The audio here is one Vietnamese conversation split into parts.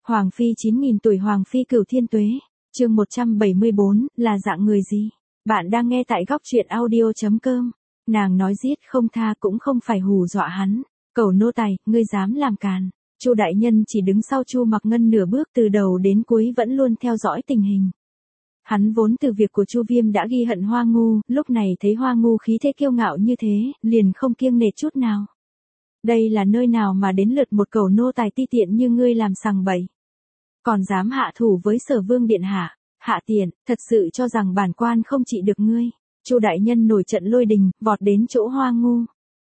Hoàng phi 9.000 tuổi Hoàng phi cửu thiên tuế. Chương 174, là dạng người gì? Bạn đang nghe tại góc truyện audio.com. Nàng nói giết không tha cũng không phải hù dọa hắn. Cẩu nô tài, ngươi dám làm càn. Chu đại nhân chỉ đứng sau Chu Mặc Ngân nửa bước, từ đầu đến cuối vẫn luôn theo dõi tình hình. Hắn vốn từ việc của Chu Viêm đã ghi hận Hoa Ngu, lúc này thấy Hoa Ngu khí thế kiêu ngạo như thế, liền không kiêng nể chút nào. Đây là nơi nào mà đến lượt một cẩu nô tài ti tiện như ngươi làm sằng bậy. Còn dám hạ thủ với Sở Vương điện hạ, hạ tiện, thật sự cho rằng bản quan không trị được ngươi. Chu đại nhân nổi trận lôi đình, vọt đến chỗ Hoa Ngu.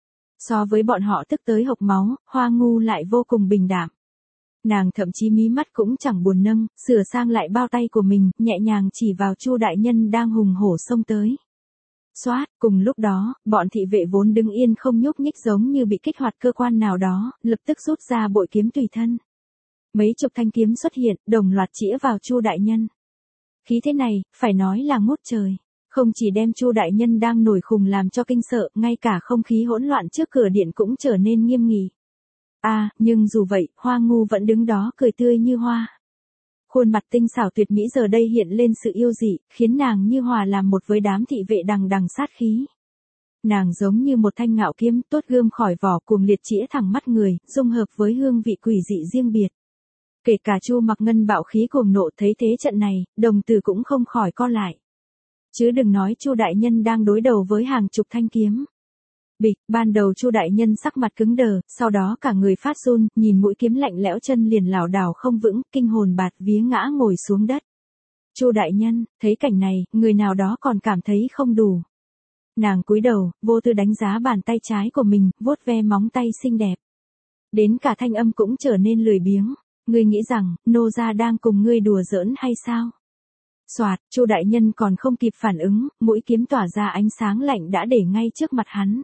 So với bọn họ tức tới hộc máu, Hoa Ngu lại vô cùng bình đạm. Nàng thậm chí mí mắt cũng chẳng buồn nâng, sửa sang lại bao tay của mình, nhẹ nhàng chỉ vào Chu đại nhân đang hùng hổ xông tới. Xoát, cùng lúc đó, bọn thị vệ vốn đứng yên không nhúc nhích giống như bị kích hoạt cơ quan nào đó, lập tức rút ra bội kiếm tùy thân. Mấy chục thanh kiếm xuất hiện, đồng loạt chĩa vào Chu đại nhân. Khí thế này, phải nói là ngút trời. Không chỉ đem Chu đại nhân đang nổi khùng làm cho kinh sợ, ngay cả không khí hỗn loạn trước cửa điện cũng trở nên nghiêm nghị. Nhưng dù vậy, Hoa Ngu vẫn đứng đó cười tươi như hoa. Khuôn mặt tinh xảo tuyệt mỹ giờ đây hiện lên sự yêu dị, khiến nàng như hòa làm một với đám thị vệ đằng đằng sát khí. Nàng giống như một thanh ngạo kiếm tốt gươm khỏi vỏ, cuồng liệt chĩa thẳng mắt người, dung hợp với hương vị quỷ dị riêng biệt. Kể cả Chu Mặc Ngân bạo khí cuồng nộ thấy thế trận này, đồng tử cũng không khỏi co lại. Chứ đừng nói Chu đại nhân đang đối đầu với hàng chục thanh kiếm. Bịch, ban đầu Chu đại nhân sắc mặt cứng đờ, sau đó cả người phát run, nhìn mũi kiếm lạnh lẽo, chân liền lảo đảo không vững, kinh hồn bạt vía ngã ngồi xuống đất. Chu đại nhân, thấy cảnh này, người nào đó còn cảm thấy không đủ. Nàng cúi đầu, vô tư đánh giá bàn tay trái của mình, vuốt ve móng tay xinh đẹp. Đến cả thanh âm cũng trở nên lười biếng. Ngươi nghĩ rằng, nô gia đang cùng ngươi đùa giỡn hay sao? Soạt, Chu đại nhân còn không kịp phản ứng, mũi kiếm tỏa ra ánh sáng lạnh đã để ngay trước mặt hắn.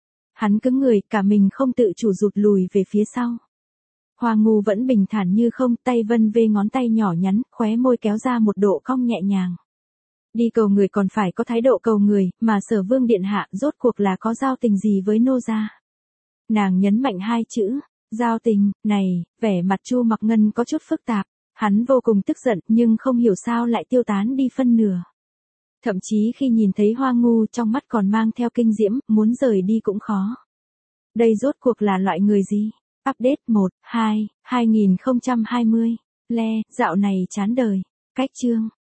Hắn cứng người, cả mình không tự chủ rụt lùi về phía sau. Hoa Ngu vẫn bình thản như không, tay vân vê ngón tay nhỏ nhắn, khóe môi kéo ra một độ cong nhẹ nhàng. Đi cầu người còn phải có thái độ cầu người, mà Sở Vương điện hạ rốt cuộc là có giao tình gì với nô gia? Nàng nhấn mạnh hai chữ, giao tình, này, vẻ mặt Chu Mặc Ngân có chút phức tạp. Hắn vô cùng tức giận nhưng không hiểu sao lại tiêu tán đi phân nửa. Thậm chí khi nhìn thấy Hoa Ngu trong mắt còn mang theo kinh diễm, muốn rời đi cũng khó. Đây rốt cuộc là loại người gì? Update 1, 2, 2020. Dạo này chán đời. Cách chương.